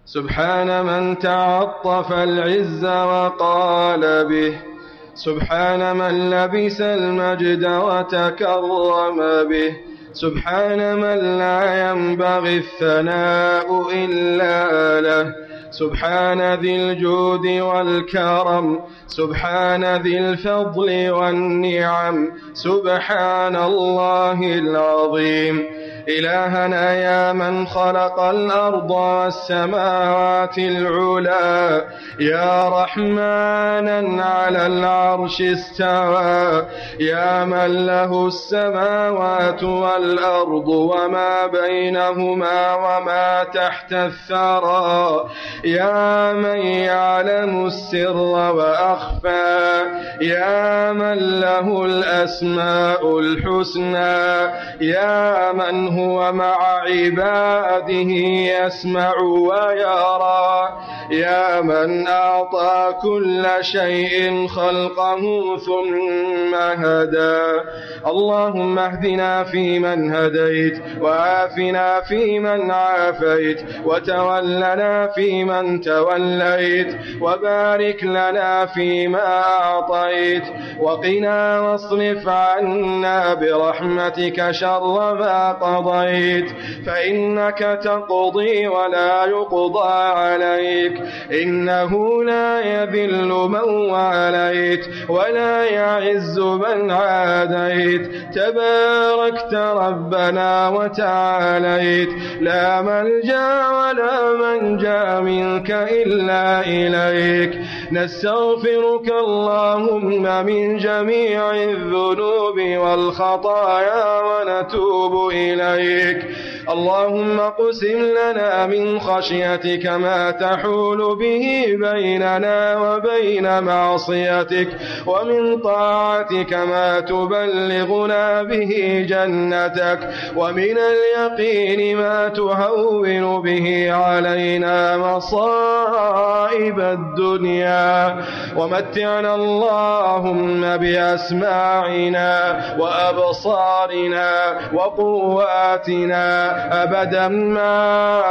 سبحان من تعطف العز وقال به، سبحان من لبس المجد وتكرم به، سبحان من لا ينبغي الثناء إلا له، سبحان ذي الجود والكرم، سبحان ذي الفضل والنعم، سبحان الله العظيم. إلهنا يا من خلق الأرض والسماوات العلا، يا رحمنا على العرش استوى، يا من له السماوات والأرض وما بينهما وما تحت الثرى، يا من يعلم السر وأخفى، يا من له الأسماء الحسنى، يا من هو مع عباده يسمع ويرى، يا من أعطى كل شيء خلقه ثم هدى. اللهم اهدنا فيمن هديت، وعافنا فيمن عافيت، وتولنا فيمن توليت، وبارك لنا فيما أعطيت، وقنا واصرف عنا برحمتك شر ما قضيت، فإنك تقضي ولا يقضى عليك، إنه لا يذل من واليت ولا يعز من عاديت، تباركت ربنا وتعاليت، لا ملجأ ولا منجا منك إلا إليك. نستغفرك اللهم من جميع الذنوب والخطايا ونتوب إليك. اللهم اقسم لنا من خشيتك ما تحول به بيننا وبين معصيتك، ومن طاعتك ما تبلغنا به جنتك، ومن اليقين ما تهون به علينا مصائب الدنيا، ومتعنا اللهم بأسماعنا وأبصارنا وقواتنا أبدا ما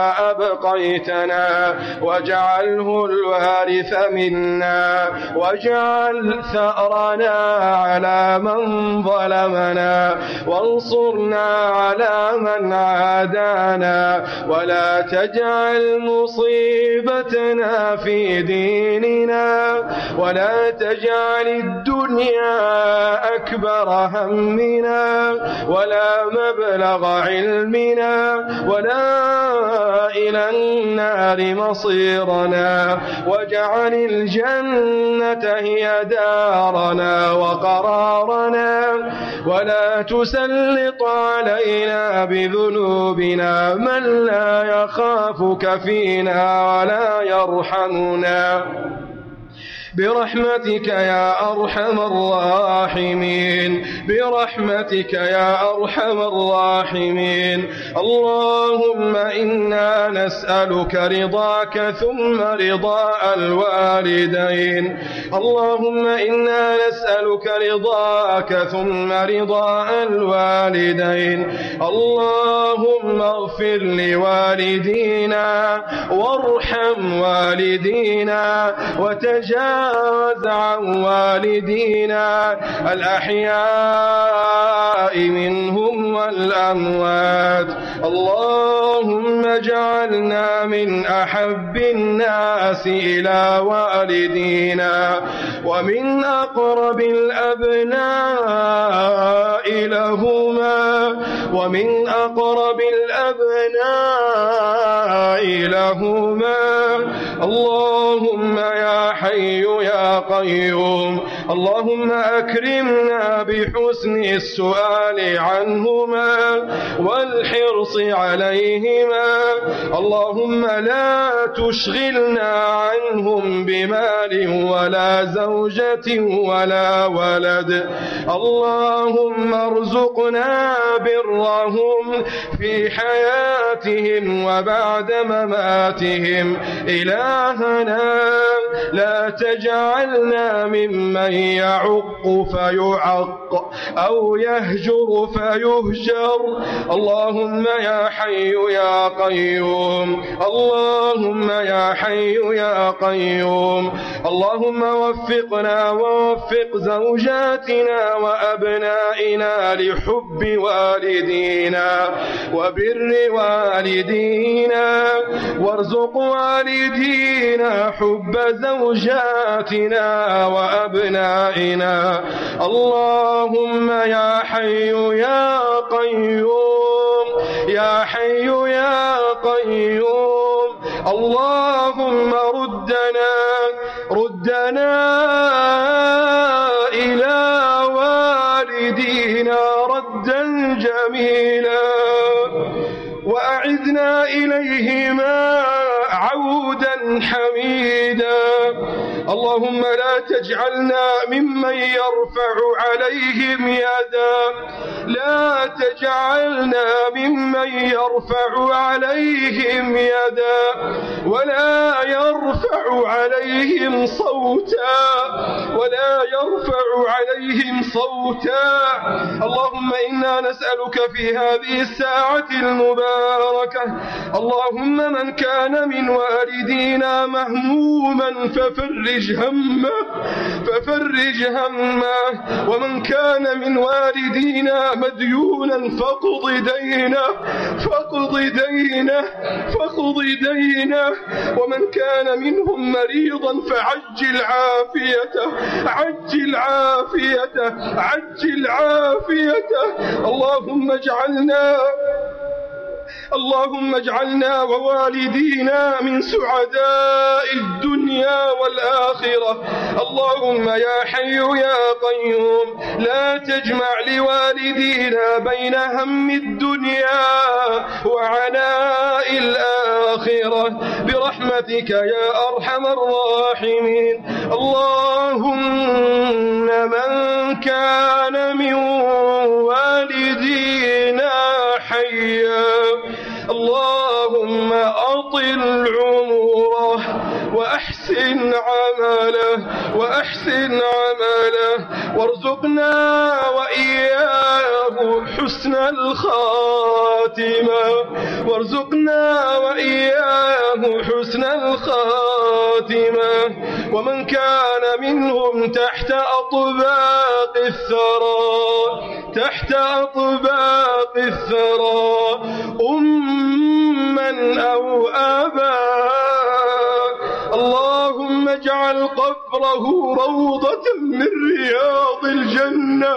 أبقيتنا، واجعله الوارث منا، واجعل ثأرنا على من ظلمنا، وانصرنا على من عادانا، ولا تجعل مصيبتنا في ديننا، ولا تجعل الدنيا أكبر همنا، ولا مبلغ علمنا، ولا إلى النار مصيرنا، واجعل الجنة هي دارنا وقرارنا، ولا تسلط علينا بذنوبنا من لا يخافك فينا ولا يرحمنا، برحمتك يا أرحم الراحمين، برحمتك يا أرحم الراحمين. اللهم إنا نسألك رضاك ثم رضاء الوالدين، اللهم إنا نسألك رضاك ثم رضاء الوالدين. اللهم اغفر لوالدينا وارحم والدينا، وتجاوز عن والدينا الأحياء منهم والأموات. اللهم اجعلنا من أحب الناس إلى والدينا، ومن أقرب الأبناء لهما، ومن أقرب الأبناء لهما. اللهم يا حي يا قيوم، اللهم أكرمنا بحسن السؤال عنهما والحرص عليهما. اللهم لا تشغلنا عنهم بمال ولا زوجة ولا ولد. اللهم ارزقنا برهم في حياتهم وبعد مماتهم. إلهنا لا تجعلنا ممن من يعق فيعق أو يهجر فيهجر. اللهم يا حي يا قيوم، اللهم يا حي يا قيوم. اللهم وفقنا ووفق زوجاتنا وأبنائنا لحب والدينا وبر والدينا، وارزق والدينا حب زوجاتنا وأبنائنا. اللهم يا حي يا قيوم، يا حي يا قيوم. اللهم ردنا إلى والدينا ردا جميلا، وأعدنا إليهما عودا حميدا. اللهم لا تجعلنا ممن يرفع عليهم يدا، لا تجعلنا ممن يرفع عليهم يدا ولا يرفع عليهم صوتا، ولا يرفع عليهم صوتا. اللهم إنا نسألك في هذه الساعة المباركة، اللهم من كان من والدينا مهموما ففرج همه، ومن كان من والدينا مديونا فاقض دينه، ومن كان منهم مريضا فعجل عافيته. اللهم اجعلنا ووالدينا من سعداء الدنيا والآخرة. اللهم يا حي يا قيوم لا تجمع لوالدينا بين هم الدنيا وعناء الآخرة برحمتك يا أرحم الراحمين. اللهم من كان من والدينا حيا اللهم أطل عمره وأحسن عمله وارزقنا وإياه حسن الخاتمة. ومن كان منهم تحت أطباق الثرى أما أو آبا، اللهم اجعل قبره روضة من رياض الجنة.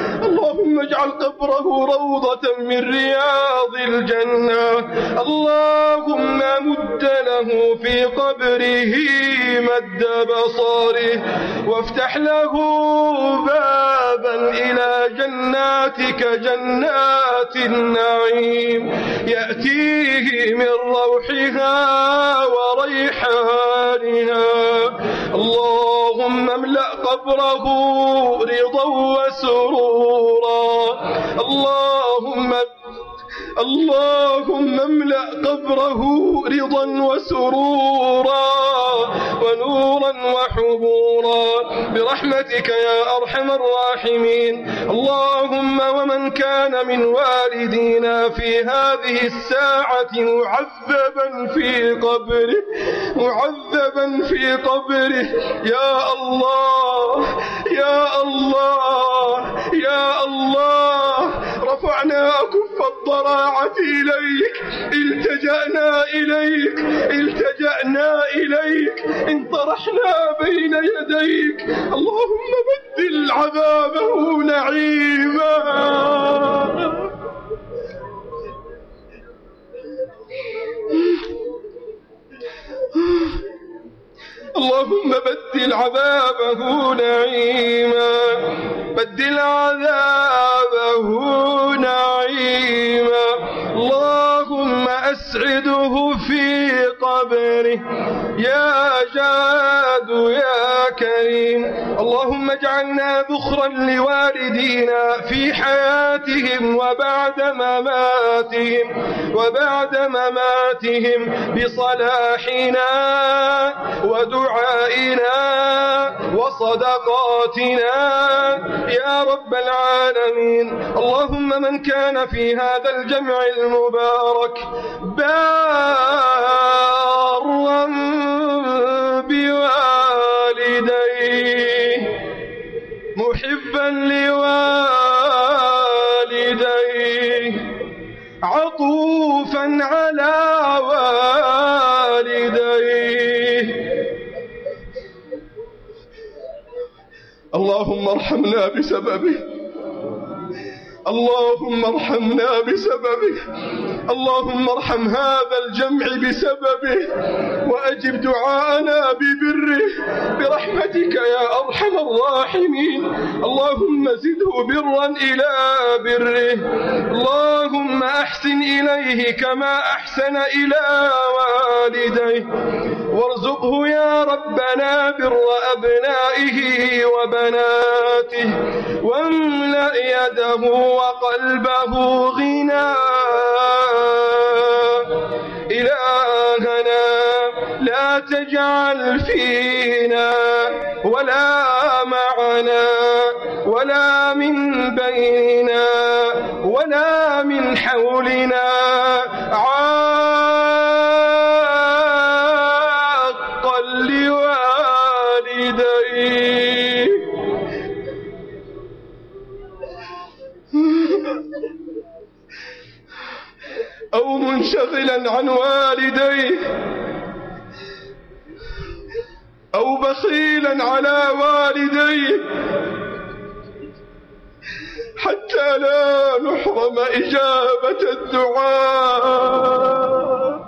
اللهم مد له في قبره مد بصره، وافتح له بابا إلى جناتك جنات النعيم يأتيه من روحها وريحانها. اللهم املأ قبره رضا وسرورا. اللهم املأ قبره رضا وسرورا ونورا وحبورا برحمتك يا أرحم الراحمين. اللهم ومن كان من والدينا في هذه الساعة معذبا في قبره يا الله رفعنا أكف الضراعة إليك، التجأنا إليك انطرحنا بين يديك. اللهم بدل عذابه نعيما. اللهم بدل عذابه نعيما. اللهم أسعده في قبره يا جاد يا كريم. اللهم اجعلنا ذخرا لوالدينا في حياتهم وبعد مماتهم بصلاحنا ودعائنا وصدقاتنا يا رب العالمين. اللهم من كان في هذا الجمع المبارك بارا بوالديه محبا لوالديه عطوفا على والديه اللهم ارحمنا بسببه، اللهم ارحمنا بسببه، اللهم ارحم هذا الجمع بسببه وأجب دعاءنا ببره برحمتك يا أرحم الراحمين. اللهم زده برا إلى بره، اللهم أحسن إليه كما أحسن إلى والديه، وارزقه يا ربنا بر أبنائه وبناته، واملأ يده وقلبه غنى. إلهنا لا تجعل فينا ولا معنا ولا من بيننا ولا من حولنا عاقا لوالديه أو منشغلا عن والديه أو بخيلا على والديه حتى لا نحرم إجابة الدعاء.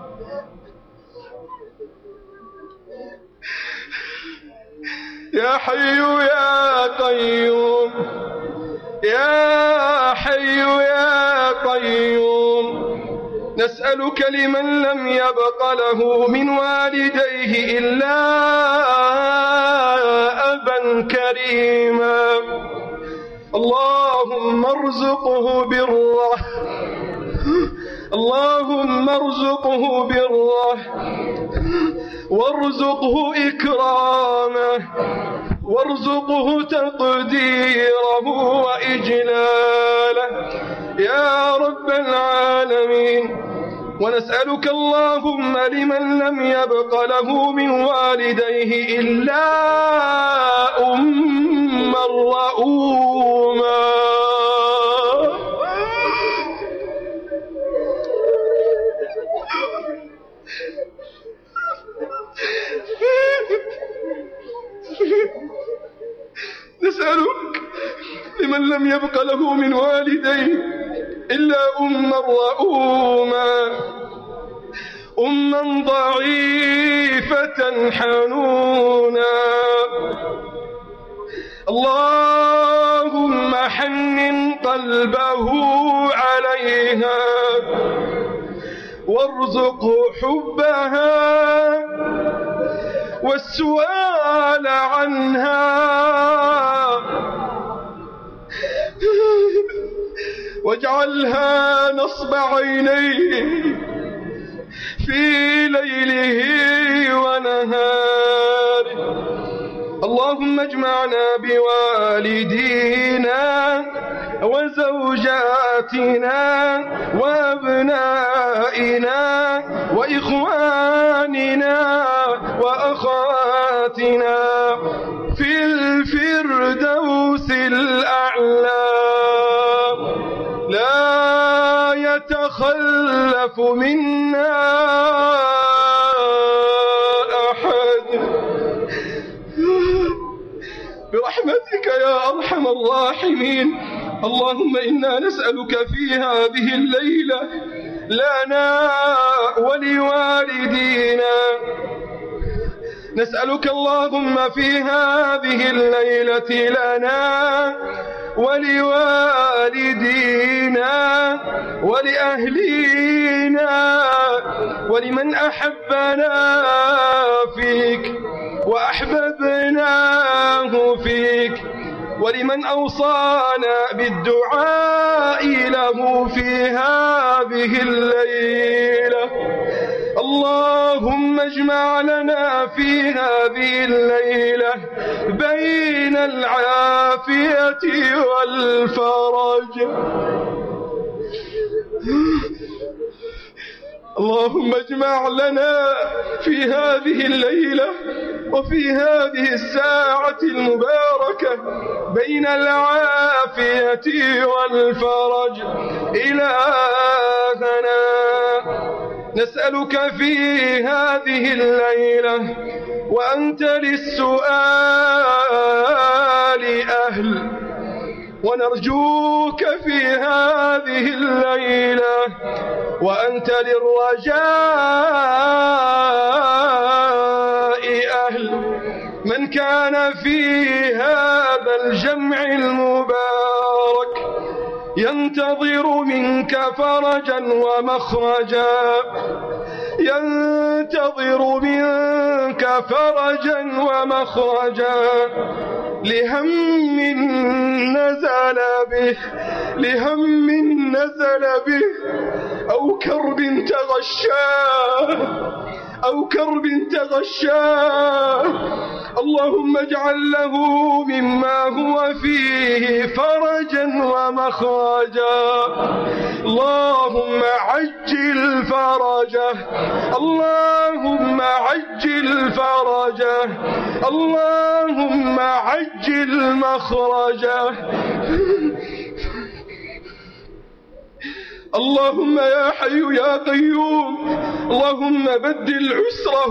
يا حي يا قيوم، يا حي يا قيوم، نسألك لمن لم يبق له من والديه إلا أبا كريما، اللهم ارزقه بره، اللهم ارزقه بره، وارزقه إكرامه، وارزقه تقديره وإجلاله يا رب العالمين. ونسألك اللهم لمن لم يبق له من والديه إلا أما رؤوما، نسألك لمن لم يبق له من والديه إلا أما رؤوما، أما ضعيفة حنونا، اللهم حنن قلبه عليها وارزقه حبها والسؤال عنها، واجعلها نصب عينيه في ليله ونهاره. اللهم اجمعنا بوالدينا وزوجاتنا وأبنائنا وإخواننا وأخواتنا في الفردوس الأعلى، لا يتخلف منا أحد برحمتك يا أرحم الراحمين. اللهم إنا نسألك في هذه الليلة لنا ولوالدينا، نسألك اللهم في هذه الليلة لنا ولوالدينا ولأهلينا ولمن أحبنا فيك وأحببناه فيك، ولمن أوصانا بالدعاء له في هذه الليلة. اللهم اجمع لنا في هذه الليلة بين العافية والفرج. اللهم اجمع لنا في هذه الليلة وفي هذه الساعة المباركة بين العافية والفرج. إلهنا نسألك في هذه الليلة وأنت للسؤال أهل، ونرجوك في هذه الليلة وأنت للرجاء أهل. من كان في هذا الجمع المبارك ينتظر منك فرجا ومخرجا، ينتظر منك فرجا ومخرجا لهم نزل به، لهم نزل به، أو كرب تغشاه، أو كرب تغشاه. اللهم اجعل له مما هو فيه فرجا ومخرجا. اللهم عجل فرجه، اللهم عجل فرجه، اللهم عجل مخرجه. اللهم يا حي يا قيوم، اللهم بدل عسره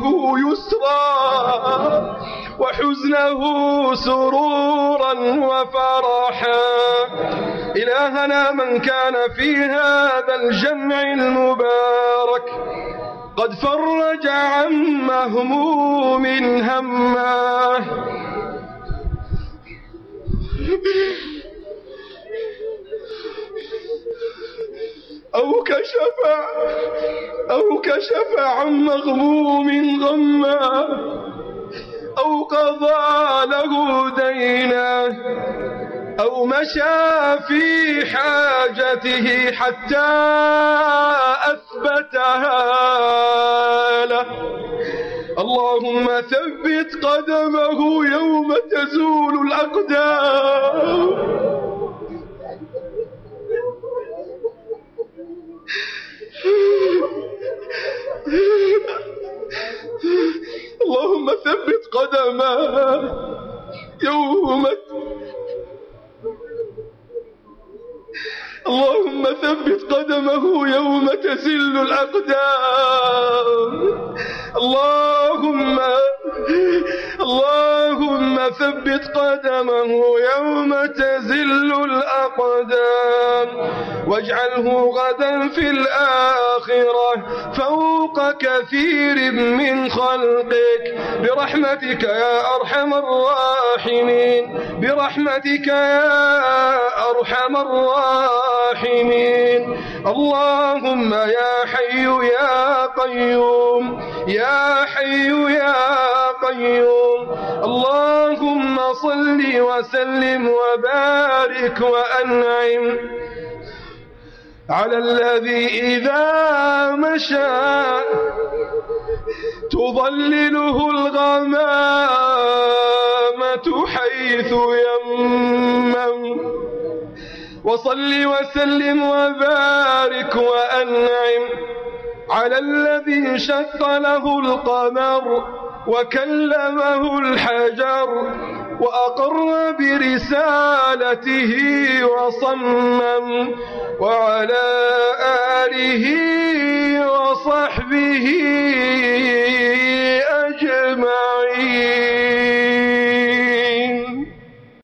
يسرا وحزنه سرورا وفرحا. إلهنا من كان في هذا الجمع المبارك قد فرج عن مهموم همه، أو كشف عن مغموم غما، أو قضى له دينا، أو مشى في حاجته حتى أثبتها له. اللهم ثبت قدمه يوم تزول الأقدام. اللهم ثبت قدمه يوم، اللهم ثبت قدمه يوم تزل الأقدام. اللهم ثبت قدمه يوم تزل الأقدام، واجعله غدا في الآخرة فوق كثير من خلقك برحمتك يا أرحم الراحمين، برحمتك يا أرحم الراحمين. اللهم يا حي يا قيوم، يا حي يا قيوم. اللهم صل وسلم وبارك وأنعم على الذي إذا مشى تظلله الغمامة حيث يمم، وصل وسلم وبارك وأنعم على الذي انشق له القمر وكلمه الحجر وأقر برسالته وصمم، وعلى آله وصحبه